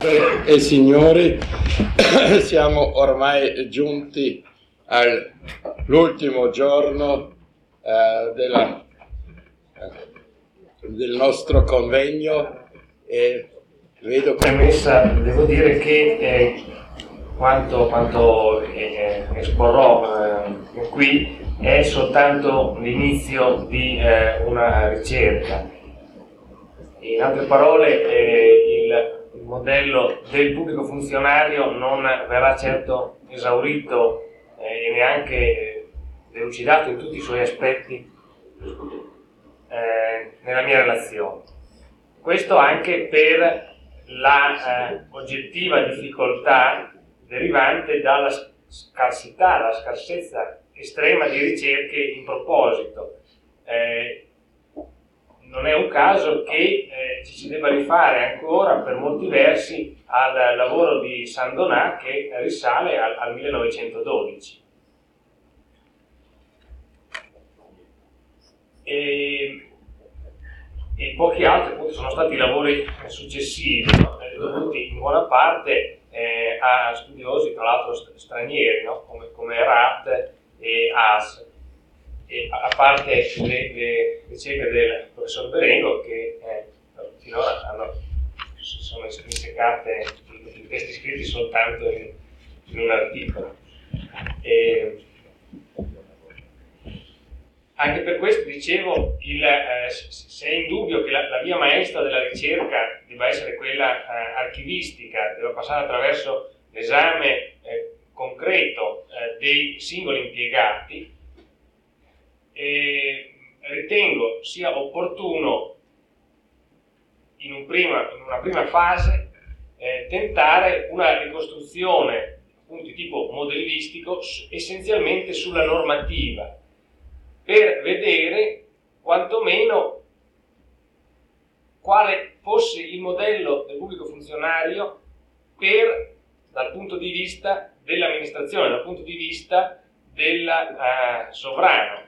Signore e signori, siamo ormai giunti all'ultimo giorno del nostro convegno e vedo premessa, devo dire che quanto esporrò qui è soltanto l'inizio di una ricerca. In altre parole, il modello del pubblico funzionario non verrà certo esaurito e neanche delucidato in tutti i suoi aspetti nella mia relazione. Questo anche per la oggettiva difficoltà derivante dalla scarsità, dalla scarsezza estrema di ricerche in proposito. Non è un caso che ci si debba rifare ancora per molti versi al lavoro di Saint-Donat che risale al 1912. E pochi altri appunto sono stati i lavori successivi, no? Dovuti in buona parte a studiosi tra l'altro stranieri, no? come Rath e Haas. E a parte le ricerche del professor Berengo che finora sono inseccate i testi scritti soltanto in un articolo. Anche per questo dicevo, se è indubbio che la via maestra della ricerca debba essere quella archivistica, debba passare attraverso l'esame concreto dei singoli impiegati, ritengo sia opportuno in una prima fase tentare una ricostruzione appunto di tipo modellistico essenzialmente sulla normativa, per vedere quantomeno quale fosse il modello del pubblico funzionario dal punto di vista dell'amministrazione, dal punto di vista del sovrano,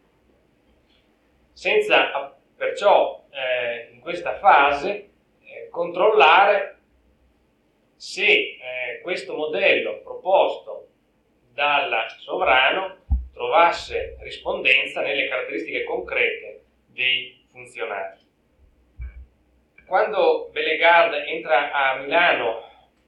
senza perciò in questa fase controllare se questo modello proposto dal sovrano trovasse rispondenza nelle caratteristiche concrete dei funzionari. Quando Bellegarde entra a Milano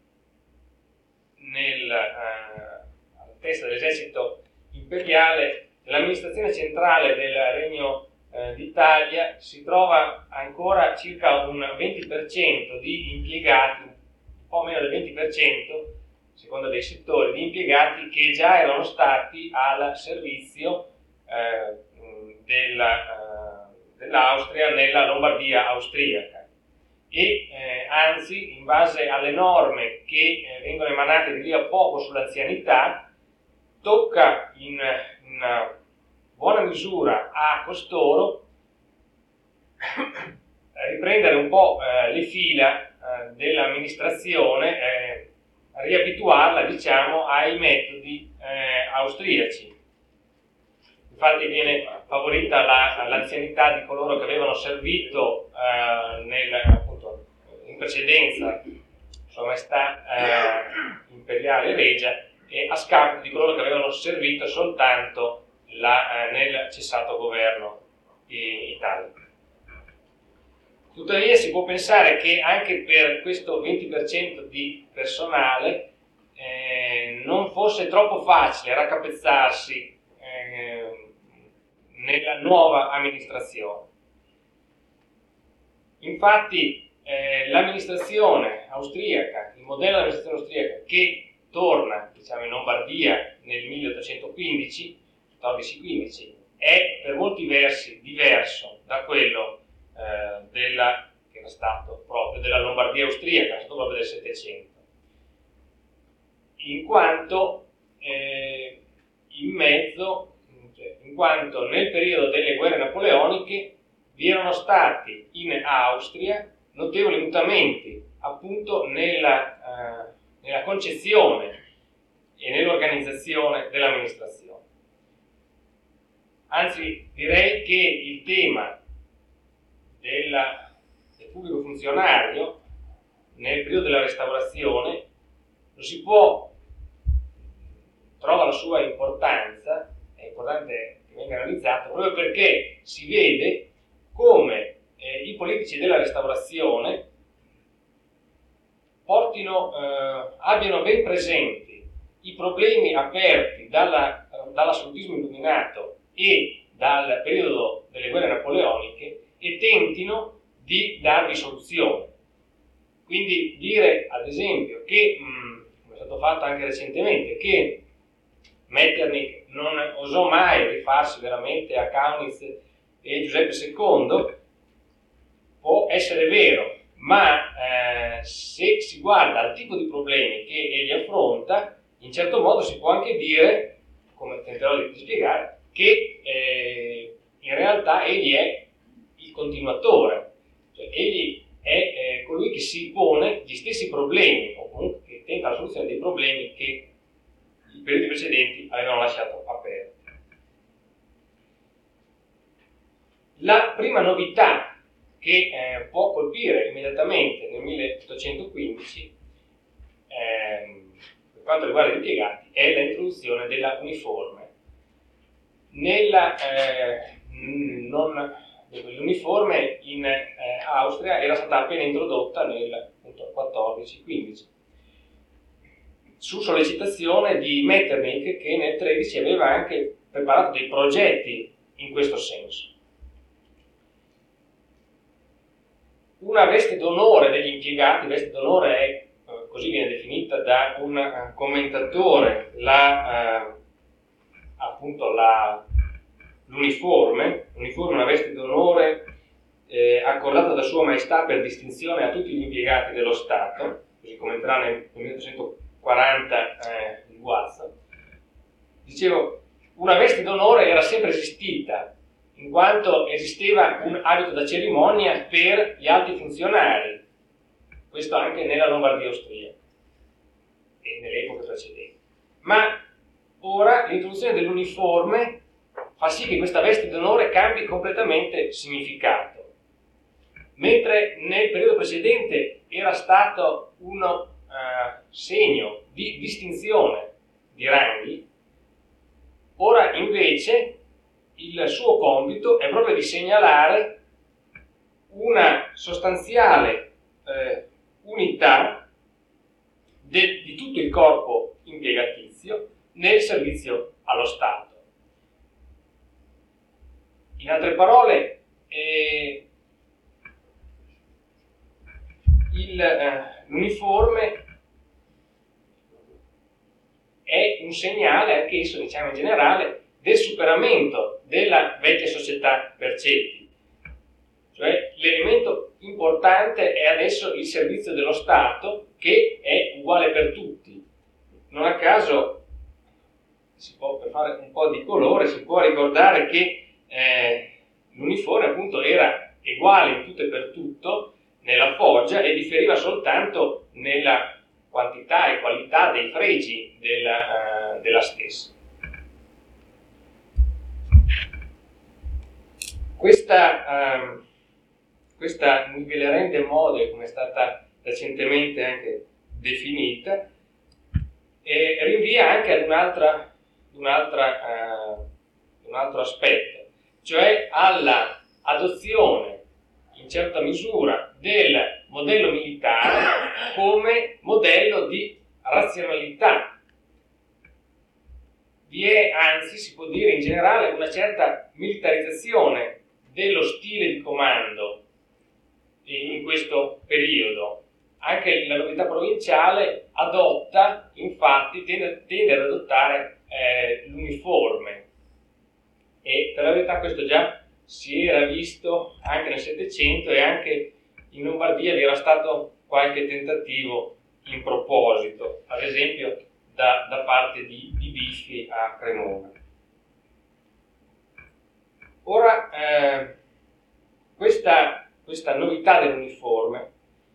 alla testa dell'esercito imperiale, nell'amministrazione centrale del Regno d'Italia si trova ancora circa un 20% di impiegati, un po' meno del 20%, secondo dei settori, di impiegati che già erano stati al servizio dell'Austria nella Lombardia austriaca e anzi, in base alle norme che vengono emanate di lì a poco sull'anzianità, tocca in buona misura a costoro riprendere un po' le fila dell'amministrazione, riabituarla, diciamo, ai metodi austriaci. Infatti viene favorita l'anzianità di coloro che avevano servito appunto, in precedenza Sua Maestà imperiale regia e a scapito di coloro che avevano servito soltanto nel cessato governo italiano. Tuttavia si può pensare che anche per questo 20% di personale non fosse troppo facile raccapezzarsi nella nuova amministrazione. Infatti l'amministrazione austriaca, il modello dell'amministrazione austriaca che torna, diciamo, in Lombardia nel 1815, 14-15, è per molti versi diverso da quello che era stato proprio della Lombardia austriaca, era stato proprio del Settecento, in quanto in quanto nel periodo delle guerre napoleoniche vi erano stati in Austria notevoli mutamenti appunto nella concezione e nell'organizzazione dell'amministrazione. Anzi, direi che il tema del pubblico funzionario nel periodo della Restaurazione lo si può, trova la sua importanza, è importante che venga analizzato proprio perché si vede come i politici della Restaurazione abbiano ben presenti i problemi aperti dall'assolutismo illuminato e dal periodo delle guerre napoleoniche e tentino di darvi soluzione. Quindi dire, ad esempio, che, come è stato fatto anche recentemente, che Metternich non osò mai rifarsi veramente a Kaunitz e Giuseppe II, può essere vero, ma se si guarda al tipo di problemi che egli affronta, in certo modo si può anche dire, come tenterò di spiegare, che in realtà egli è il continuatore, cioè egli è colui che si pone gli stessi problemi, o comunque che tenta la soluzione dei problemi che i periodi precedenti avevano lasciato aperti. La prima novità che può colpire immediatamente nel 1815 per quanto riguarda gli impiegati è l'introduzione della uniforme. L'uniforme in Austria era stata appena introdotta nel 14-15 su sollecitazione di Metternich, che nel 13 aveva anche preparato dei progetti in questo senso. Una veste d'onore degli impiegati, veste d'onore è, così viene definita da un commentatore, l'uniforme è una veste d'onore accordata da Sua Maestà per distinzione a tutti gli impiegati dello Stato, così commenterà nel 1840 il Guazza. Dicevo, una veste d'onore era sempre esistita, in quanto esisteva un abito da cerimonia per gli alti funzionari, questo anche nella Lombardia austriaca e nelle epoche precedenti. Ma ora l'introduzione dell'uniforme fa sì che questa veste d'onore cambi completamente significato. Mentre nel periodo precedente era stato uno segno di distinzione di ranghi, ora invece il suo compito è proprio di segnalare una sostanziale unità di tutto il corpo impiegatizio nel servizio allo Stato. In altre parole, l'uniforme è un segnale, anch'esso, diciamo in generale, del superamento della vecchia società per ceti. Cioè, l'elemento importante è adesso il servizio dello Stato, che è uguale per tutti. Non a caso, per fare un po' di colore, si può ricordare che l'uniforme appunto era uguale in tutto e per tutto nella foggia e differiva soltanto nella quantità e qualità dei fregi della stessa. Questa Nivelerende Mode, come è stata recentemente anche definita, rinvia anche ad un altro aspetto, cioè alla adozione in certa misura del modello militare come modello di razionalità. Vi è, anzi, si può dire in generale, una certa militarizzazione dello stile di comando in questo periodo. Anche la nobiltà provinciale adotta, infatti, tende ad adottare l'uniforme, e per la verità questo già si era visto anche nel Settecento, e anche in Lombardia vi era stato qualche tentativo in proposito, ad esempio da parte di Biffi a Cremona. Ora, questa novità dell'uniforme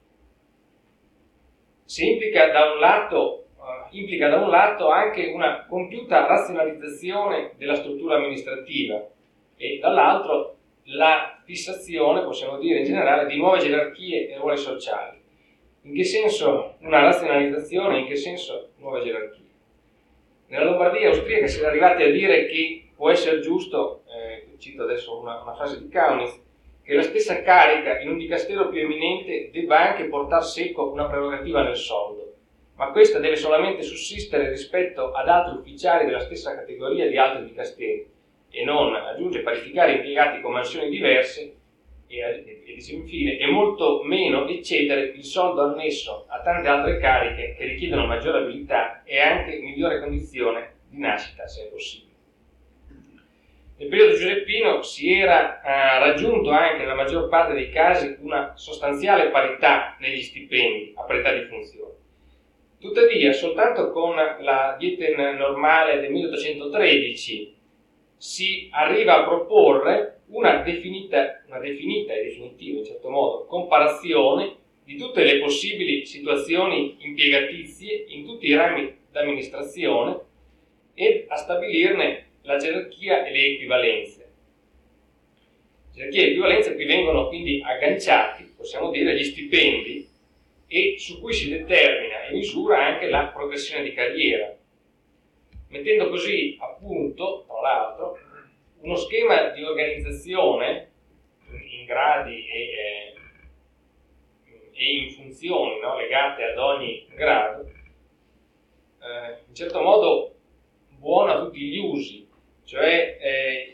implica da un lato anche una compiuta razionalizzazione della struttura amministrativa e dall'altro la fissazione, possiamo dire in generale, di nuove gerarchie e ruoli sociali. In che senso una razionalizzazione, in che senso nuove gerarchie? Nella Lombardia austriaca si è arrivati a dire che può essere giusto, cito adesso una frase di Kaunitz, che la stessa carica in un dicastero più eminente debba anche portar seco una prerogativa nel soldo, ma questa deve solamente sussistere rispetto ad altri ufficiali della stessa categoria di altri dicasteri e non, aggiunge, parificare impiegati con mansioni diverse e dice infine, e molto meno eccedere il soldo annesso a tante altre cariche che richiedono maggiore abilità e anche migliore condizione di nascita, se è possibile. Nel periodo giuseppino si era raggiunto anche nella maggior parte dei casi una sostanziale parità negli stipendi, a parità di funzione. Tuttavia, soltanto con la Dieten normale del 1813 si arriva a proporre una definita e definitiva, in certo modo, comparazione di tutte le possibili situazioni impiegatizie in tutti i rami d'amministrazione e a stabilirne la gerarchia e le equivalenze. Gerarchia e equivalenze qui vengono quindi agganciati, possiamo dire, gli stipendi e su cui si determina e misura anche la progressione di carriera, mettendo così a punto, tra l'altro, uno schema di organizzazione in gradi e in funzioni, no, legate ad ogni grado, in certo modo buono a tutti gli usi, cioè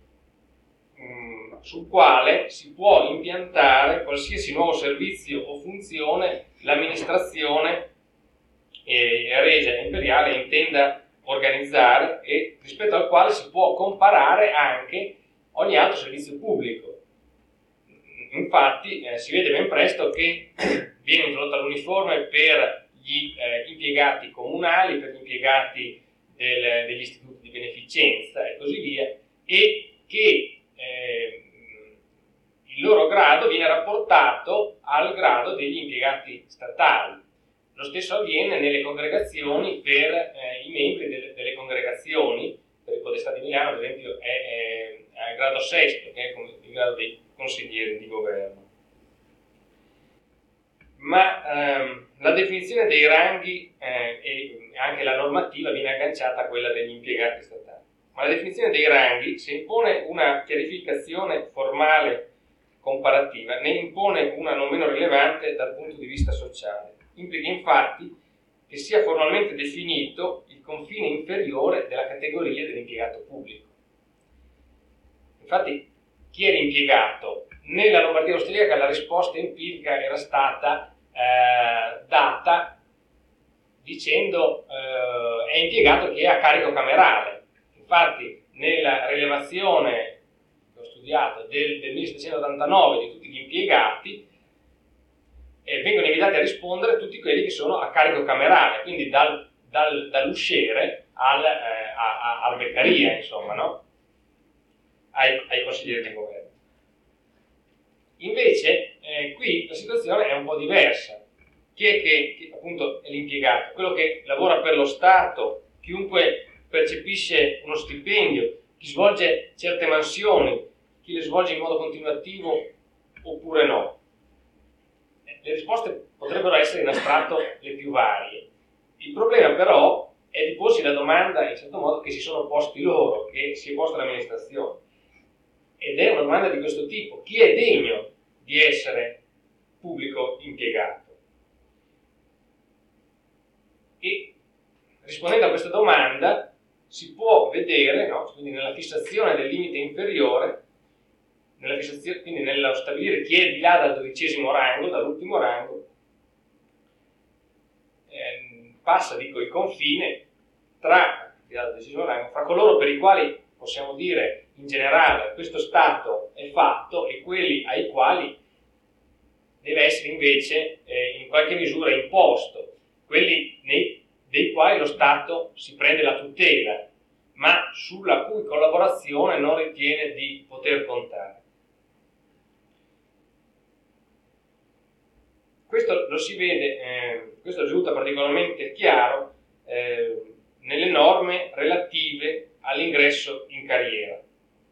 sul quale si può impiantare qualsiasi nuovo servizio o funzione l'amministrazione regia imperiale intenda organizzare e rispetto al quale si può comparare anche ogni altro servizio pubblico. Infatti si vede ben presto che viene introdotta l'uniforme per gli impiegati comunali, per gli impiegati degli istituti di beneficenza e così via, e che il loro grado viene rapportato al grado degli impiegati statali. Lo stesso avviene nelle congregazioni per i membri delle congregazioni. Per il Podestà di Milano, ad esempio, è al grado sesto, che è il grado dei consiglieri di governo. Ma la definizione dei ranghi e anche la normativa viene agganciata a quella degli impiegati statali. Ma la definizione dei ranghi, se impone una chiarificazione formale comparativa, ne impone una non meno rilevante dal punto di vista sociale. Implica infatti che sia formalmente definito il confine inferiore della categoria dell'impiegato pubblico. Infatti, chi è l'impiegato? Nella Lombardia austriaca la risposta empirica era stata data dicendo è impiegato chi è a carico camerale. Infatti, nella rilevazione che ho studiato del 1789 di tutti gli impiegati, vengono invitati a rispondere tutti quelli che sono a carico camerale, quindi dall'usciere alla beccaria, insomma, no? ai consiglieri di governo. Invece, qui la situazione è un po' diversa. Chi è che appunto è l'impiegato? Quello che lavora per lo Stato, chiunque percepisce uno stipendio, chi svolge certe mansioni, chi le svolge in modo continuativo oppure no. Le risposte potrebbero essere in astratto le più varie. Il problema però è di porsi la domanda, in certo modo, che si sono posti loro, che si è posta l'amministrazione. Ed è una domanda di questo tipo: chi è degno di essere pubblico impiegato? E rispondendo a questa domanda si può vedere, no? Quindi nella fissazione del limite inferiore, quindi nello stabilire chi è di là dal 12° rango, dall'ultimo rango, passa, dico, il confine tra, di là dal 12° rango, fra coloro per i quali possiamo dire in generale questo stato è fatto e quelli ai quali deve essere invece in qualche misura imposto, quelli dei quali lo Stato si prende la tutela, ma sulla cui collaborazione non ritiene di poter contare. Questo lo si vede, questo risulta particolarmente chiaro nelle norme relative all'ingresso in carriera.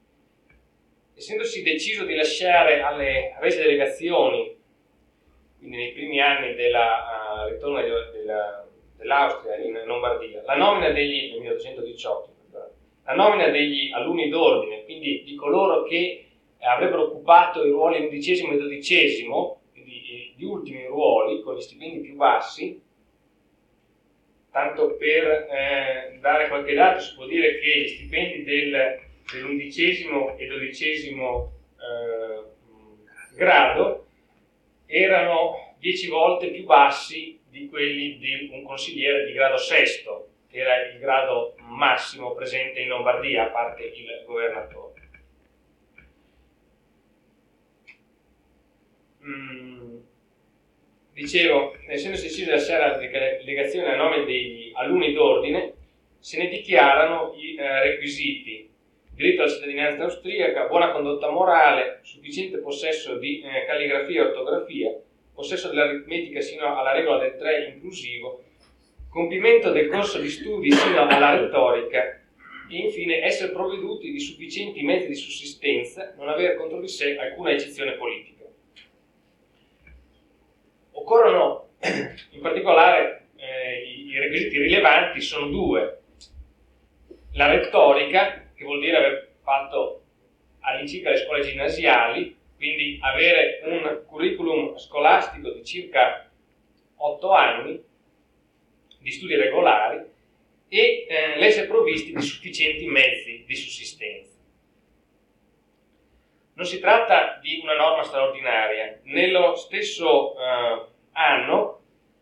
Essendosi deciso di lasciare alle regie delegazioni, quindi quindi nei primi anni del ritorno dell'Austria in Lombardia, la nomina degli, nel 1818, la nomina degli alunni d'ordine, quindi di coloro che avrebbero occupato i ruoli undicesimo e dodicesimo, gli ultimi ruoli con gli stipendi più bassi. Tanto per dare qualche dato, si può dire che gli stipendi dell'undicesimo e dodicesimo grado erano 10 volte più bassi di quelli di un consigliere di grado sesto, che era il grado massimo presente in Lombardia, a parte il governatore. Dicevo, essendosi deciso di lasciare la delegazione a nome degli alunni d'ordine, se ne dichiarano i requisiti: diritto alla cittadinanza austriaca, buona condotta morale, sufficiente possesso di calligrafia e ortografia, possesso dell'aritmetica sino alla regola del 3 inclusivo, compimento del corso di studi sino alla retorica e infine essere provveduti di sufficienti mezzi di sussistenza, non avere contro di sé alcuna eccezione politica. Occorrono in particolare i requisiti rilevanti sono due: la retorica, che vuol dire aver fatto all'incirca le scuole ginnasiali, quindi avere un curriculum scolastico di circa 8 anni di studi regolari e l'essere provvisti di sufficienti mezzi di sussistenza. Non si tratta di una norma straordinaria. Nello stesso anno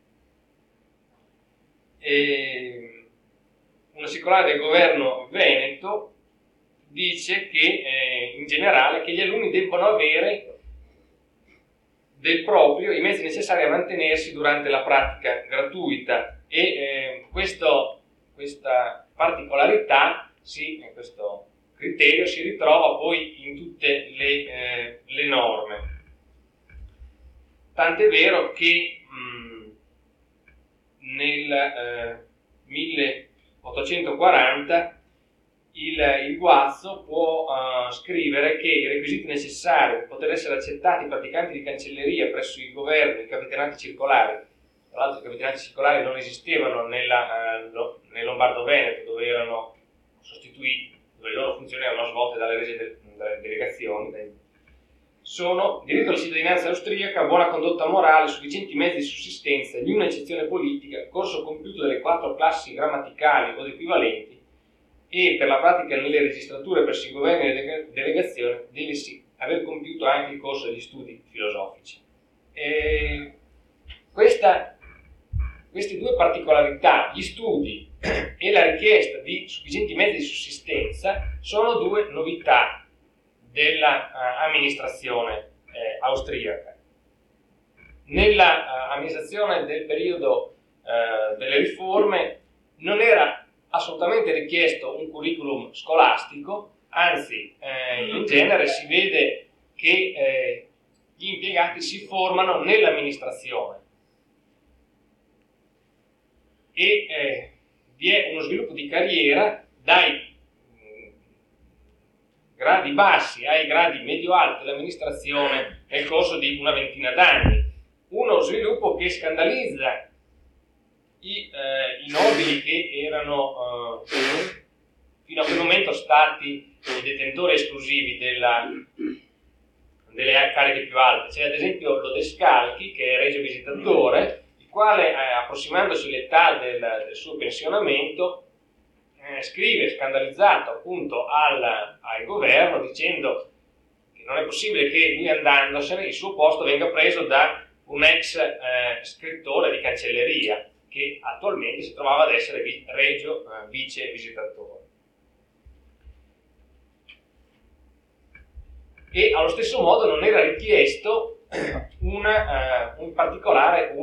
una circolare del governo veneto dice che in generale che gli alunni debbono avere del proprio i mezzi necessari a mantenersi durante la pratica gratuita e questa particolarità, questo criterio si ritrova poi in tutte le norme. Tant'è vero che nel 1840 il Guazzo può scrivere che i requisiti necessari per poter essere accettati praticanti di cancelleria presso il governo, i capitanati circolari. Tra l'altro i capitanati circolari non esistevano nel Lombardo-Veneto, dove erano sostituiti, dove le loro funzioni erano svolte dalle delegazioni. Sono diritto alla cittadinanza austriaca, buona condotta morale, sufficienti mezzi di sussistenza, niuna eccezione politica, corso compiuto delle 4 classi grammaticali o equivalenti e per la pratica nelle registrature presso i governi e le delegazioni deve sì aver compiuto anche il corso degli studi filosofici. Queste due particolarità, gli studi e la richiesta di sufficienti mezzi di sussistenza, sono due novità dell'amministrazione austriaca. Nell'amministrazione del periodo delle riforme non era assolutamente richiesto un curriculum scolastico, anzi in genere si vede che gli impiegati si formano nell'amministrazione e vi è uno sviluppo di carriera dai gradi bassi ai gradi medio-alti dell'amministrazione nel corso di una ventina d'anni. Uno sviluppo che scandalizza i nobili che erano fino a quel momento stati i detentori esclusivi delle cariche più alte. C'è ad esempio Lodescalchi, che è regio visitatore, il quale, approssimandosi l'età del suo pensionamento, scrive scandalizzato appunto al governo dicendo che non è possibile che lui andatosene il suo posto venga preso da un ex scrittore di cancelleria che attualmente si trovava ad essere regio vice visitatore. E allo stesso modo non era richiesto in particolare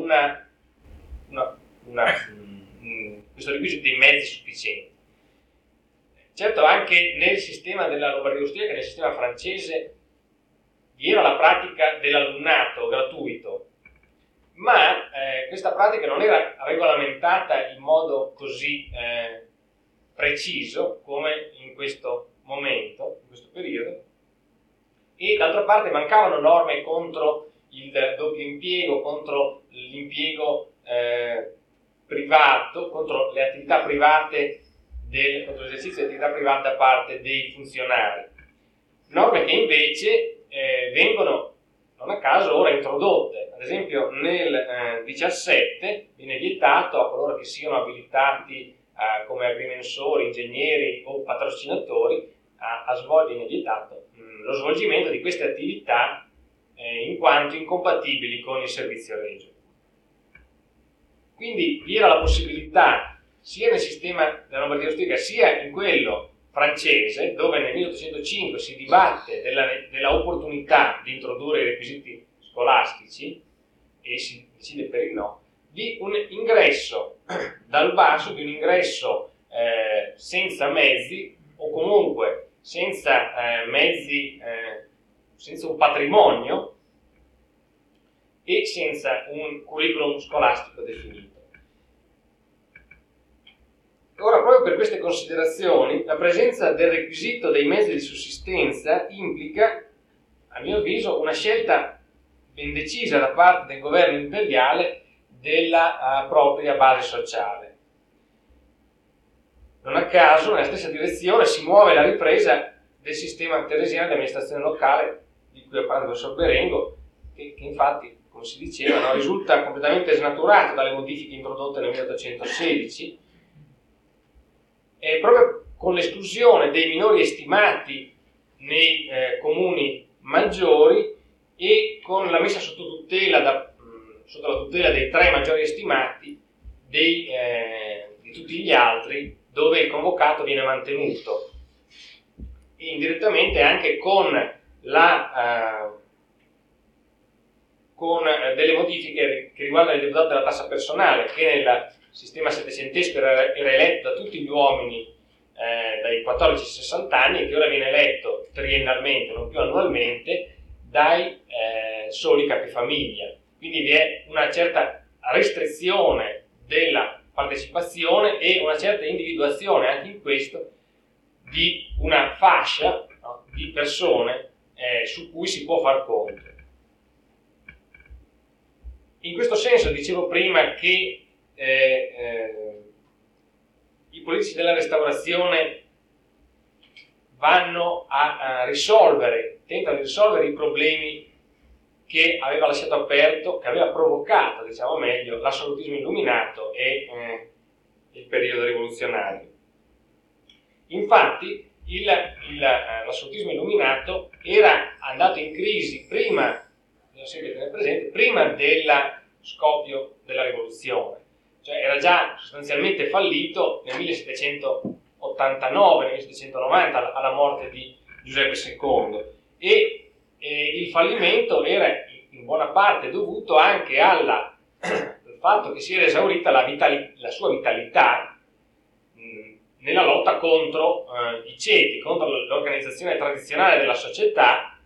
questo requisito dei mezzi sufficienti. Certo, anche nel sistema della Lombardia austriaca, nel sistema francese, vi era la pratica dell'alunnato gratuito, ma questa pratica non era regolamentata in modo così preciso come in questo momento, in questo periodo, e d'altra parte mancavano norme contro il doppio impiego, contro l'impiego privato, contro le attività private, contro l'esercizio di attività private da parte dei funzionari. Norme che invece vengono, non a caso, ora introdotte. Ad esempio nel 17 viene vietato a coloro che siano abilitati come agrimensori, ingegneri o patrocinatori viene vietato lo svolgimento di queste attività in quanto incompatibili con il servizio regio. Quindi vi era la possibilità, sia nel sistema della Lombardia austriaca sia in quello francese, dove nel 1805 si dibatte della opportunità di introdurre i requisiti scolastici e si decide per il no, di un ingresso dal basso, di un ingresso senza mezzi o comunque senza mezzi, senza un patrimonio e senza un curriculum scolastico definito. Ora, proprio per queste considerazioni, la presenza del requisito dei mezzi di sussistenza implica, a mio avviso, una scelta ben decisa da parte del governo imperiale della propria base sociale. Non a caso, nella stessa direzione si muove la ripresa del sistema teresiano di amministrazione locale, di cui ha parlato il professor Berengo, che infatti, come si diceva, no, risulta completamente snaturato dalle modifiche introdotte nel 1816, e proprio con l'esclusione dei minori estimati nei comuni maggiori e con la messa sotto la tutela dei 3 maggiori estimati di tutti gli altri, dove il convocato viene mantenuto, e indirettamente anche con delle modifiche che riguardano il deputato della tassa personale, che nel sistema settecentesco era eletto da tutti gli uomini dai 14 ai 60 anni, e che ora viene eletto triennalmente, non più annualmente, dai soli capifamiglia. Quindi vi è una certa restrizione della partecipazione e una certa individuazione anche in questo di una fascia, no, di persone su cui si può far conto. In questo senso dicevo prima che i politici della Restaurazione vanno tentano di risolvere i problemi che aveva lasciato aperto, che aveva provocato, diciamo meglio, l'assolutismo illuminato e il periodo rivoluzionario. Infatti l'assolutismo illuminato era andato in crisi prima dello scoppio della rivoluzione, cioè era già sostanzialmente fallito nel 1789-1790 alla morte di Giuseppe II, e il fallimento era in buona parte dovuto anche al fatto che si era esaurita la sua vitalità nella lotta contro i ceti, contro l'organizzazione tradizionale della società,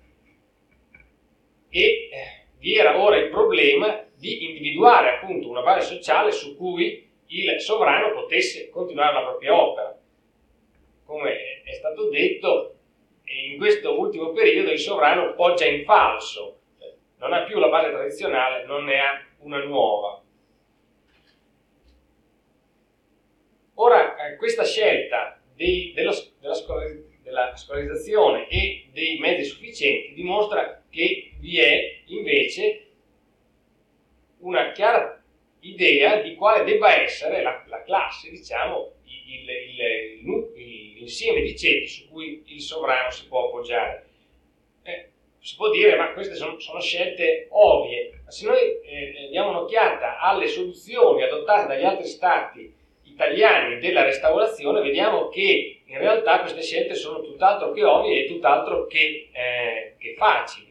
e vi era ora il problema di individuare appunto una base sociale su cui il sovrano potesse continuare la propria opera. Come è stato detto, in questo ultimo periodo il sovrano poggia in falso, non ha più la base tradizionale, non ne ha una nuova. Ora, questa scelta della scolarizzazione e dei mezzi sufficienti dimostra che vi è invece una chiara idea di quale debba essere la classe, diciamo, l'insieme di ceti su cui il sovrano si può appoggiare. Si può dire, ma queste sono scelte ovvie, ma se noi diamo un'occhiata alle soluzioni adottate dagli altri stati italiani della Restaurazione, vediamo che in realtà queste scelte sono tutt'altro che ovvie e tutt'altro che facili.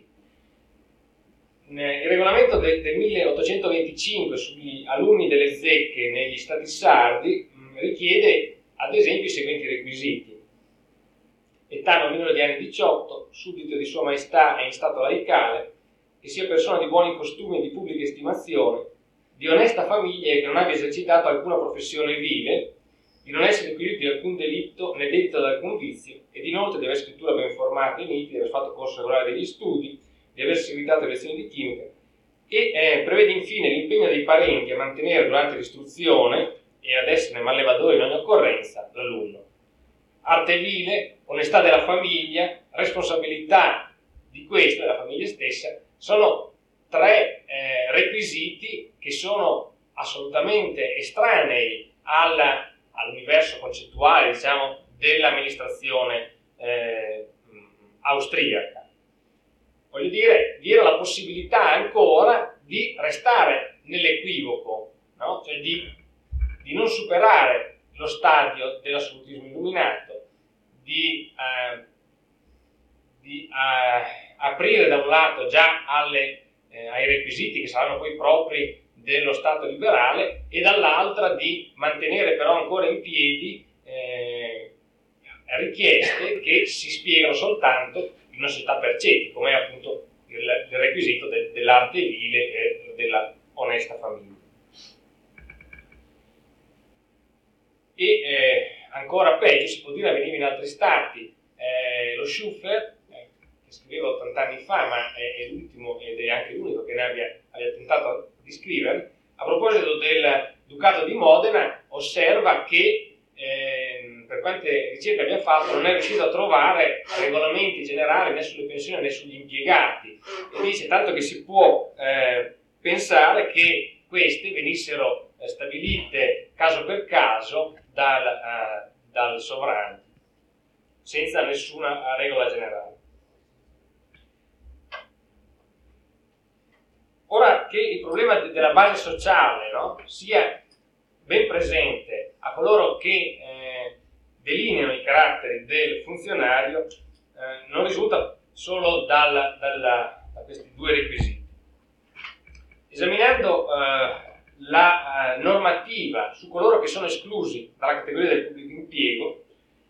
Il regolamento del 1825 sugli alunni delle zecche negli stati sardi richiede ad esempio i seguenti requisiti: età non minore di anni 18, suddito di Sua Maestà e in stato laicale, che sia persona di buoni costumi e di pubblica estimazione, di onesta famiglia e che non abbia esercitato alcuna professione vile, di non essere inquirito di alcun delitto né dedito ad alcun vizio, ed inoltre di aver scrittura ben formata e nitida, di aver fatto corso regolare degli studi, di aver seguitato le lezioni di chimica e prevede infine l'impegno dei parenti a mantenere durante l'istruzione e ad essere mallevadori in ogni occorrenza l'alunno. Arte vile, onestà della famiglia, responsabilità di questa, della famiglia stessa, sono tre requisiti che sono assolutamente estranei all'universo concettuale, diciamo, dell'amministrazione austriaca. Voglio dire, vi era la possibilità ancora di restare nell'equivoco, no? Cioè di non superare lo stadio dell'assolutismo illuminato, di aprire da un lato già ai requisiti che saranno poi propri dello Stato liberale, e dall'altra di mantenere però ancora in piedi richieste che si spiegano soltanto in una società per ceti, come è appunto il requisito dell'arte vile e della onesta famiglia. E ancora peggio, si può dire, avveniva in altri stati. Lo Schuffer, che scriveva 80 anni fa, ma è l'ultimo ed è anche l'unico che ne abbia tentato di scrivere, a proposito del Ducato di Modena, osserva che per quante ricerche abbia fatto non è riuscito a trovare regolamenti generali né sulle pensioni né sugli impiegati, e dice tanto che si può pensare che queste venissero stabilite caso per caso dal sovrano, senza nessuna regola generale. Ora che il problema della base sociale, no, sia ben presente a coloro che delineano i caratteri del funzionario, non risulta solo da questi due requisiti. Esaminando la normativa su coloro che sono esclusi dalla categoria del pubblico impiego,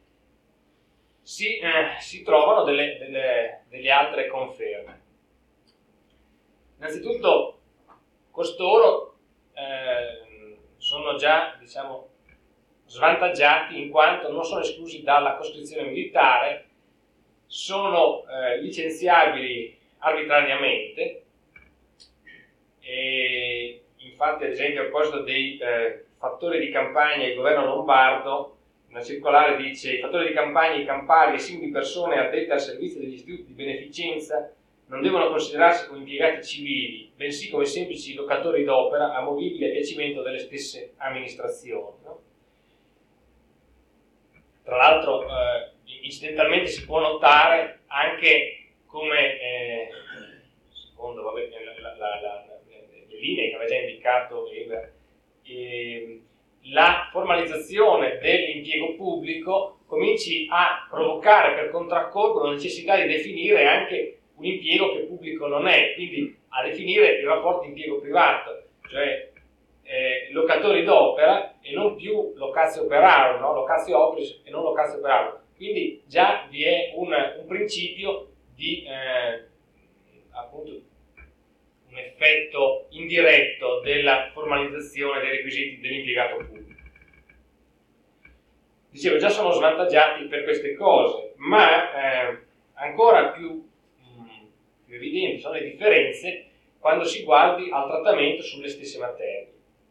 si trovano delle altre conferme. Innanzitutto, costoro sono già, diciamo, svantaggiati in quanto non sono esclusi dalla coscrizione militare, sono licenziabili arbitrariamente, e infatti, ad esempio, a proposito dei fattori di campagna, il governo lombardo, una circolare dice: i fattori di campagna, i campari e simili persone addette al servizio degli istituti di beneficenza non devono considerarsi come impiegati civili, bensì come semplici locatori d'opera amovibili a piacimento delle stesse amministrazioni. No? Tra l'altro, incidentalmente si può notare anche come, secondo le linee che aveva già indicato Weber, la formalizzazione dell'impiego pubblico cominci a provocare per contraccolpo la necessità di definire anche un impiego che pubblico non è, quindi a definire il rapporto impiego privato, cioè locatori d'opera e non più locatio operarum, no? Locatio operis e non locatio operarum. Quindi già vi è un principio di appunto un effetto indiretto della formalizzazione dei requisiti dell'impiegato pubblico. Dicevo, già sono svantaggiati per queste cose, ma ancora più evidenti sono le differenze quando si guardi al trattamento sulle stesse materie.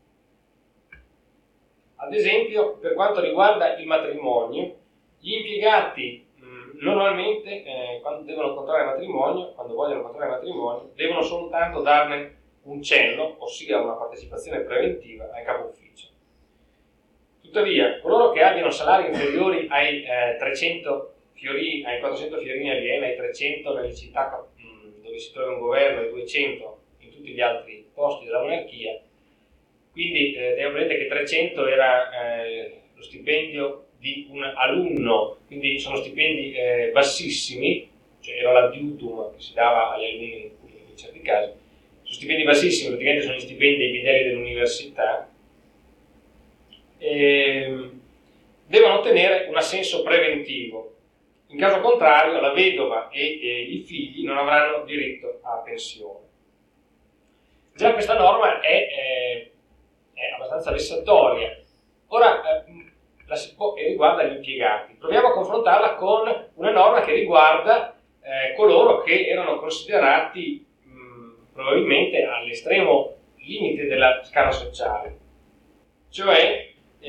Ad esempio, per quanto riguarda il matrimonio, gli impiegati normalmente quando devono contrarre matrimonio, quando vogliono contrarre matrimonio, devono soltanto darne un cenno, ossia una partecipazione preventiva al capo ufficio. Tuttavia, coloro che abbiano salari inferiori ai 300 fiorini, ai 400 fiorini a Vienna, ai 300 nelle città dove si trova un governo, ai 200 in tutti gli altri posti della monarchia, quindi teniamo presente che 300 era lo stipendio di un alunno, quindi sono stipendi bassissimi, cioè era l'addiutum che si dava agli alunni in certi casi, sono stipendi bassissimi, praticamente sono gli stipendi dei bidelli dell'università, devono ottenere un assenso preventivo. In caso contrario, la vedova e i figli non avranno diritto a pensione. Già questa norma è abbastanza vessatoria. Ora, riguarda gli impiegati. Proviamo a confrontarla con una norma che riguarda coloro che erano considerati probabilmente all'estremo limite della scala sociale, cioè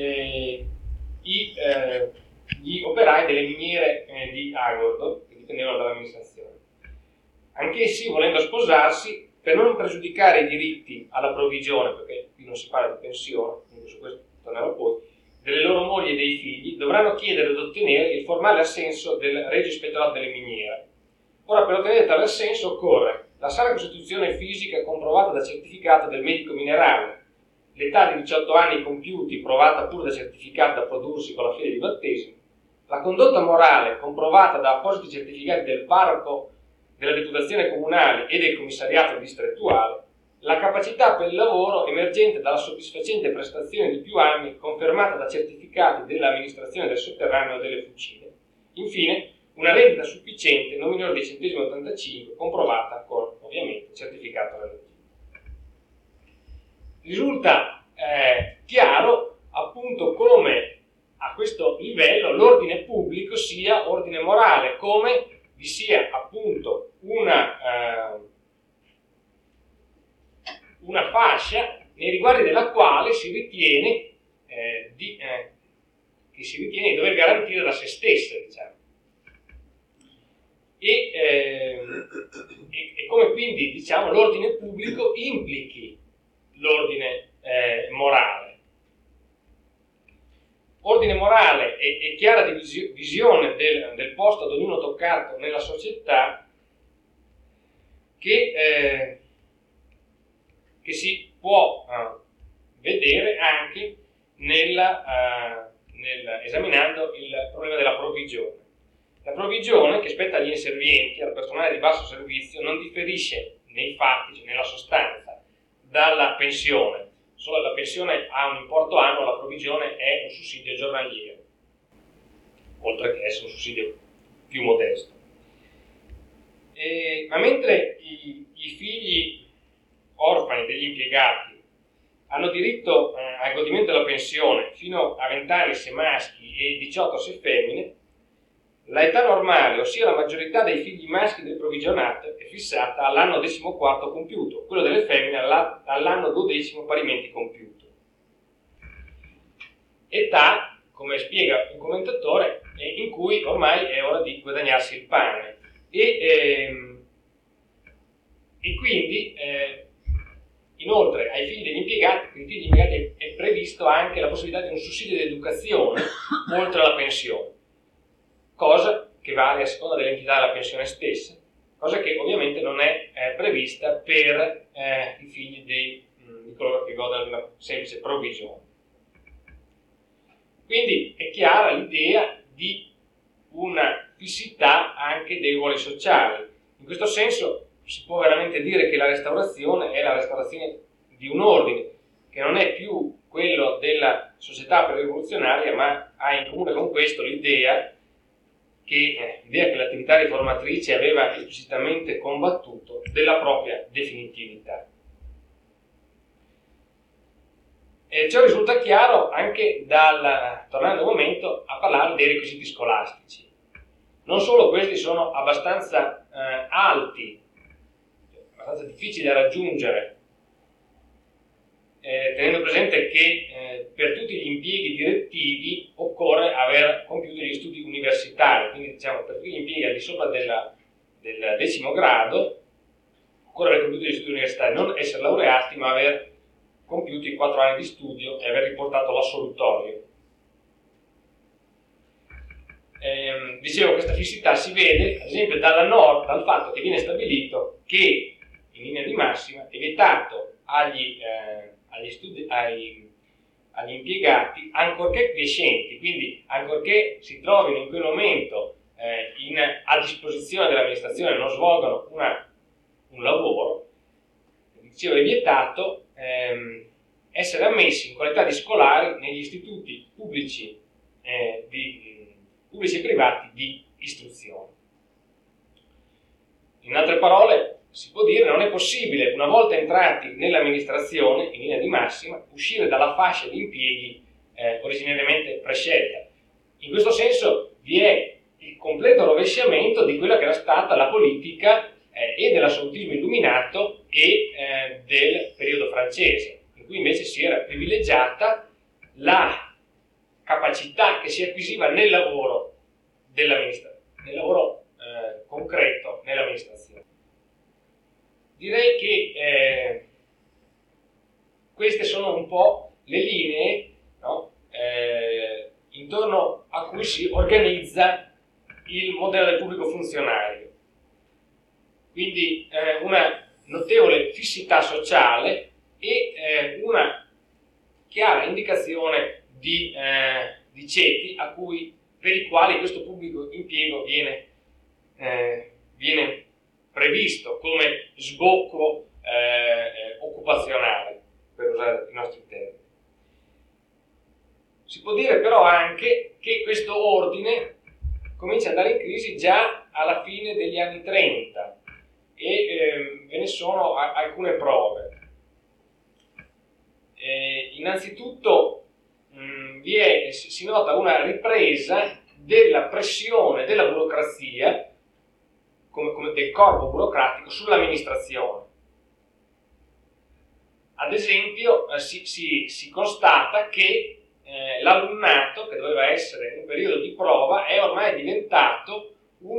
gli operai delle miniere di Agordo, che dipendevano dall'amministrazione. Anch'essi, volendo sposarsi, per non pregiudicare i diritti alla provvigione, perché qui non si parla di pensione, quindi su questo tornerò poi, delle loro mogli e dei figli, dovranno chiedere ed ottenere il formale assenso del Regio Ispettorato delle Miniere. Ora, per ottenere tale assenso occorre la sana costituzione fisica comprovata da certificato del medico minerale, l'età di 18 anni compiuti provata pure da certificato da prodursi con la fede di battesimo, la condotta morale comprovata da appositi certificati del parroco, della deputazione comunale e del commissariato distrettuale, la capacità per il lavoro emergente dalla soddisfacente prestazione di più anni confermata da certificati dell'amministrazione del sotterraneo e delle fucine, infine una rendita sufficiente non minore di centesimo 85 comprovata con ovviamente certificato relativo. Risulta chiaro appunto come a questo livello l'ordine pubblico sia ordine morale, come vi sia appunto una fascia nei riguardi della quale si ritiene di dover garantire da se stessa, diciamo. E come quindi diciamo l'ordine pubblico implichi l'ordine morale. Ordine morale e chiara visione del posto ad ognuno toccato nella società che si può vedere anche esaminando il problema della provvigione. La provvigione, che spetta agli inservienti, al personale di basso servizio, non differisce nei fatti, cioè nella sostanza, dalla pensione. Solo la pensione ha un importo annuo, la provvigione è un sussidio giornaliero, oltre che essere un sussidio più modesto. Ma mentre i figli orfani degli impiegati hanno diritto al godimento della pensione fino a 20 anni se maschi e 18 se femmine, l'età normale, ossia la maggiorità dei figli maschi del provvigionato, è fissata all'anno 14° compiuto, quello delle femmine all'anno 12° parimenti compiuto. Età, come spiega un commentatore, in cui ormai è ora di guadagnarsi il pane. E quindi, inoltre, ai figli degli impiegati è previsto anche la possibilità di un sussidio di educazione oltre alla pensione, cosa che varia a seconda dell'entità della pensione stessa, cosa che ovviamente non è prevista per i figli di coloro che godono di una semplice provvigione. Quindi è chiara l'idea di una fissità anche dei ruoli sociali. In questo senso si può veramente dire che la restaurazione è la restaurazione di un ordine, che non è più quello della società pre-rivoluzionaria, ma ha in comune con questo l'idea che l'attività riformatrice aveva esplicitamente combattuto della propria definitività. Ciò risulta chiaro anche tornando un momento a parlare dei requisiti scolastici. Non solo questi sono abbastanza alti, abbastanza difficili da raggiungere, tenendo presente che per tutti gli impieghi direttivi occorre aver compiuto gli studi universitari, quindi diciamo per tutti gli impieghi al di sopra del 10° grado occorre aver compiuto gli studi universitari, non essere laureati ma aver compiuto i 4 anni di studio e aver riportato l'assolutorio. Dicevo, questa fissità si vede ad esempio dal fatto che viene stabilito che in linea di massima è vietato agli impiegati, ancorché quiescenti, quindi ancorché si trovino in quel momento a disposizione dell'amministrazione e non svolgano un lavoro, dicevo, è vietato essere ammessi in qualità di scolari negli istituti pubblici e privati di istruzione. In altre parole, si può dire, non è possibile, una volta entrati nell'amministrazione, in linea di massima, uscire dalla fascia di impieghi originariamente prescelta. In questo senso vi è il completo rovesciamento di quella che era stata la politica e dell'assolutismo illuminato e del periodo francese, in cui invece si era privilegiata la capacità che si acquisiva nel lavoro nel lavoro concreto nell'amministrazione. Direi che queste sono un po' le linee, no? Intorno a cui si organizza il modello del pubblico funzionario. Quindi una notevole fissità sociale e una chiara indicazione di ceti per i quali questo pubblico impiego viene previsto come sbocco occupazionale, per usare i nostri termini. Si può dire però anche che questo ordine comincia ad andare in crisi già alla fine degli anni 30 e ve ne sono alcune prove. Innanzitutto si nota una ripresa della pressione della burocrazia, come del corpo burocratico, sull'amministrazione. Ad esempio si constata che l'alunnato, che doveva essere un periodo di prova, è ormai diventato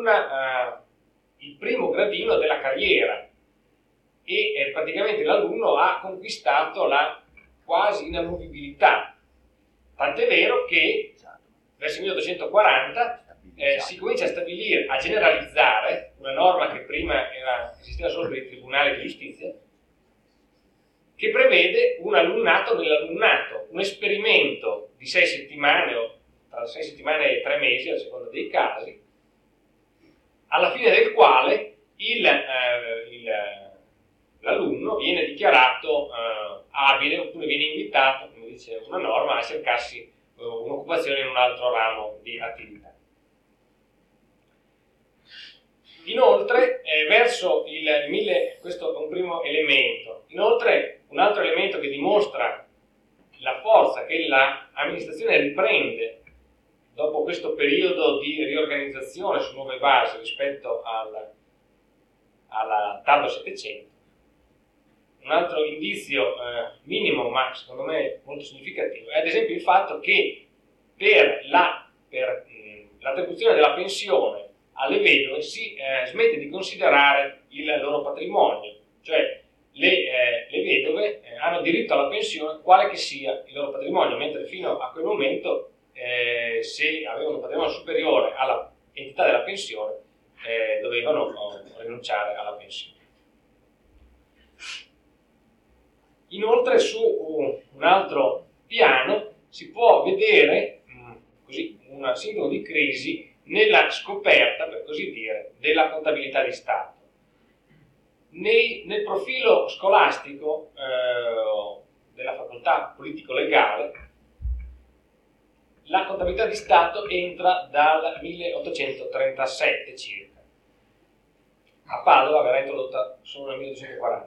il primo gradino della carriera e praticamente l'alunno ha conquistato la quasi inamovibilità. Tant'è vero che verso il 1840 si comincia a stabilire, a generalizzare una norma che prima esisteva solo per i tribunali di giustizia, che prevede un alunnato nell'alunnato, un esperimento di 6 settimane o tra 6 settimane e 3 mesi, a seconda dei casi, alla fine del quale l'alunno viene dichiarato abile oppure viene invitato, come dice una norma, a cercarsi un'occupazione in un altro ramo di attività. Inoltre, questo è un primo elemento. Inoltre, un altro elemento che dimostra la forza che l'amministrazione riprende dopo questo periodo di riorganizzazione su nuove basi rispetto al tardo Settecento. Un altro indizio minimo, ma secondo me molto significativo, è ad esempio il fatto che per l'attribuzione della pensione alle vedove si smette di considerare il loro patrimonio, cioè le vedove hanno diritto alla pensione quale che sia il loro patrimonio, mentre fino a quel momento se avevano un patrimonio superiore all'entità della pensione dovevano rinunciare alla pensione. Inoltre su un altro piano si può vedere così un sintomo di crisi nella scoperta, per così dire, della contabilità di Stato. Nel profilo scolastico della facoltà politico-legale, la contabilità di Stato entra dal 1837 circa. A Padova verrà introdotta solo nel 1840.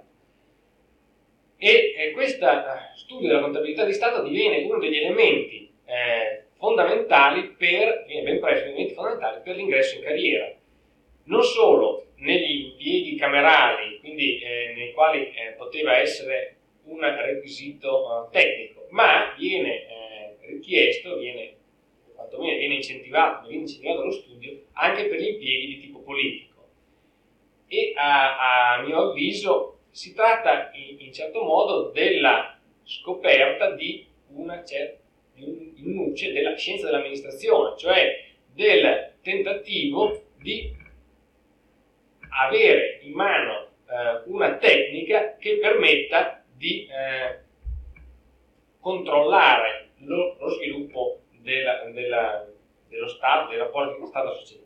E questo studio della contabilità di Stato diviene uno degli elementi fondamentali ben presto elementi fondamentali per l'ingresso in carriera. Non solo negli impieghi camerali, quindi nei quali poteva essere un requisito tecnico, ma viene richiesto, quantomeno viene incentivato lo studio anche per gli impieghi di tipo politico. E a mio avviso si tratta in certo modo della scoperta di un nuce della scienza dell'amministrazione, cioè del tentativo di avere in mano una tecnica che permetta di controllare lo sviluppo dello Stato, dei rapporti tra Stato e società.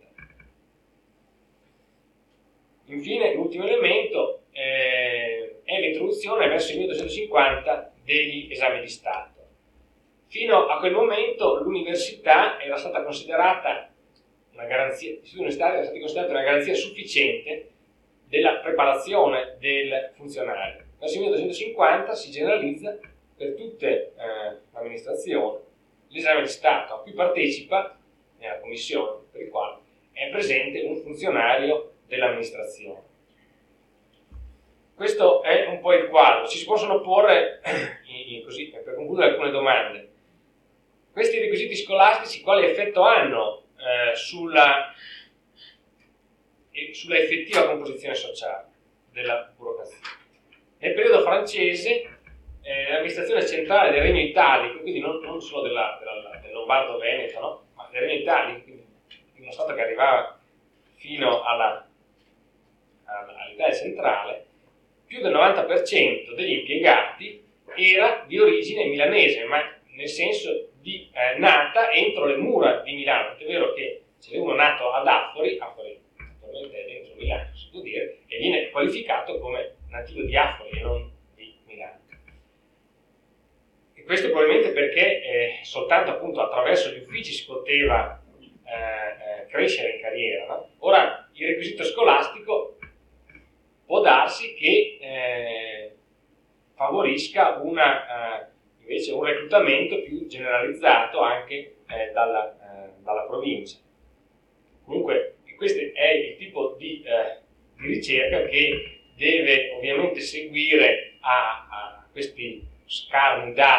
Infine, l'ultimo elemento è l'introduzione verso il 1850 degli esami di Stato. Fino a quel momento l'università era stata considerata una garanzia, l'istituto universitario era stata considerata una garanzia sufficiente della preparazione del funzionario. Verso il 1850 si generalizza per tutte le amministrazioni l'esame di Stato, a cui partecipa nella commissione per il quale è presente un funzionario dell'amministrazione. questo è un po' il quadro. Ci si possono porre, così, per concludere, alcune domande. Questi requisiti scolastici quale effetto hanno sulla effettiva composizione sociale della burocrazia? Nel periodo francese l'amministrazione centrale del Regno Italico, quindi non solo del Lombardo-Veneto, no? Ma del Regno Italico, quindi uno Stato che arrivava fino all'Italia centrale, più del 90% degli impiegati era di origine milanese, ma nel senso di nata entro le mura di Milano. È vero che se uno è nato ad Affori attualmente è dentro Milano, si può dire, e viene qualificato come nativo di Affori e non di Milano. E questo probabilmente perché soltanto appunto attraverso gli uffici si poteva crescere in carriera, no? Ora il requisito scolastico può darsi che favorisca invece un reclutamento più generalizzato anche dalla provincia. Comunque questo è il tipo di ricerca che deve ovviamente seguire a questi scarni dati